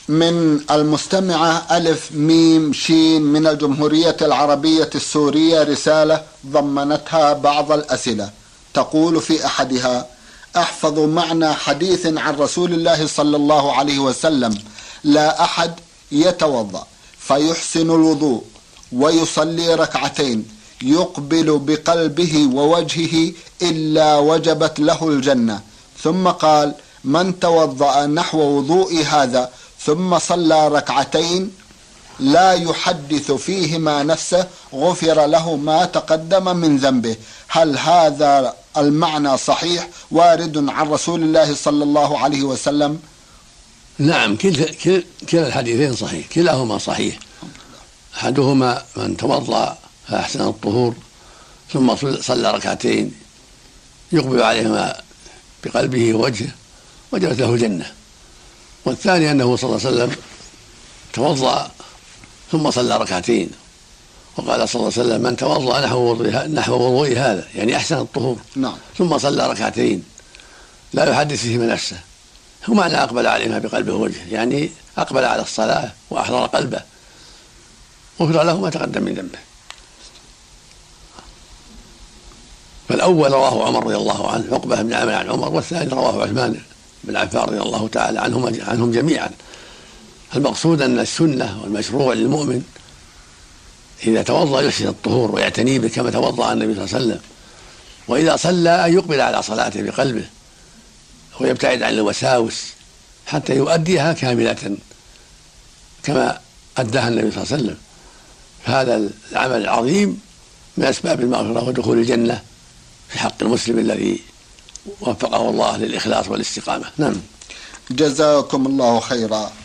من المستمعة ألف ميم شين من الجمهورية العربية السورية رسالة ضمنتها بعض الأسئلة. تقول في أحدها: أحفظ معنى حديث عن رسول الله صلى الله عليه وسلم: لا أحد يتوضأ فيحسن الوضوء ويصلي ركعتين يقبل بقلبه ووجهه إلا وجبت له الجنة. ثم قال: من توضأ نحو وضوء هذا ثم صلى ركعتين لا يحدث فيهما نفسه غفر له ما تقدم من ذنبه. هل هذا المعنى صحيح وارد عن رسول الله صلى الله عليه وسلم؟ نعم، كلا الحديثين صحيح، كلاهما صحيح. أحدهما: من توضأ فأحسن الطهور ثم صلى ركعتين يقبل عليهما بقلبه ووجهه وجبت له الجنة. والثاني أنه صلى الله عليه وسلم توضأ ثم صلى ركعتين، وقال صلى الله عليه وسلم: من توضأ نحو وضوء هذا، يعني أحسن الطهور، ثم صلى ركعتين لا يحدث فيهما نفسه. هو معنى أقبل عليهما بقلبه ووجهه، يعني أقبل على الصلاة وأحضر قلبه غفر له ما تقدم من ذنبه. فالأول رواه عمر رضي الله عنه، عقبة بن عامر عن عمر، والثاني رواه عثمان بن عفان رضي الله تعالى عنهم جميعا. المقصود أن السنة والمشروع للمؤمن إذا توضأ يحسن الطهور ويعتني به كما توضأ النبي صلى الله عليه وسلم، وإذا صلى أن يقبل على صلاته بقلبه ويبتعد عن الوساوس حتى يؤديها كاملة كما أداها النبي صلى الله عليه وسلم. فهذا العمل العظيم من أسباب المغفرة ودخول الجنة في حق المسلم الذي وفقه الله للإخلاص والاستقامة. نعم. جزاكم الله خيرا.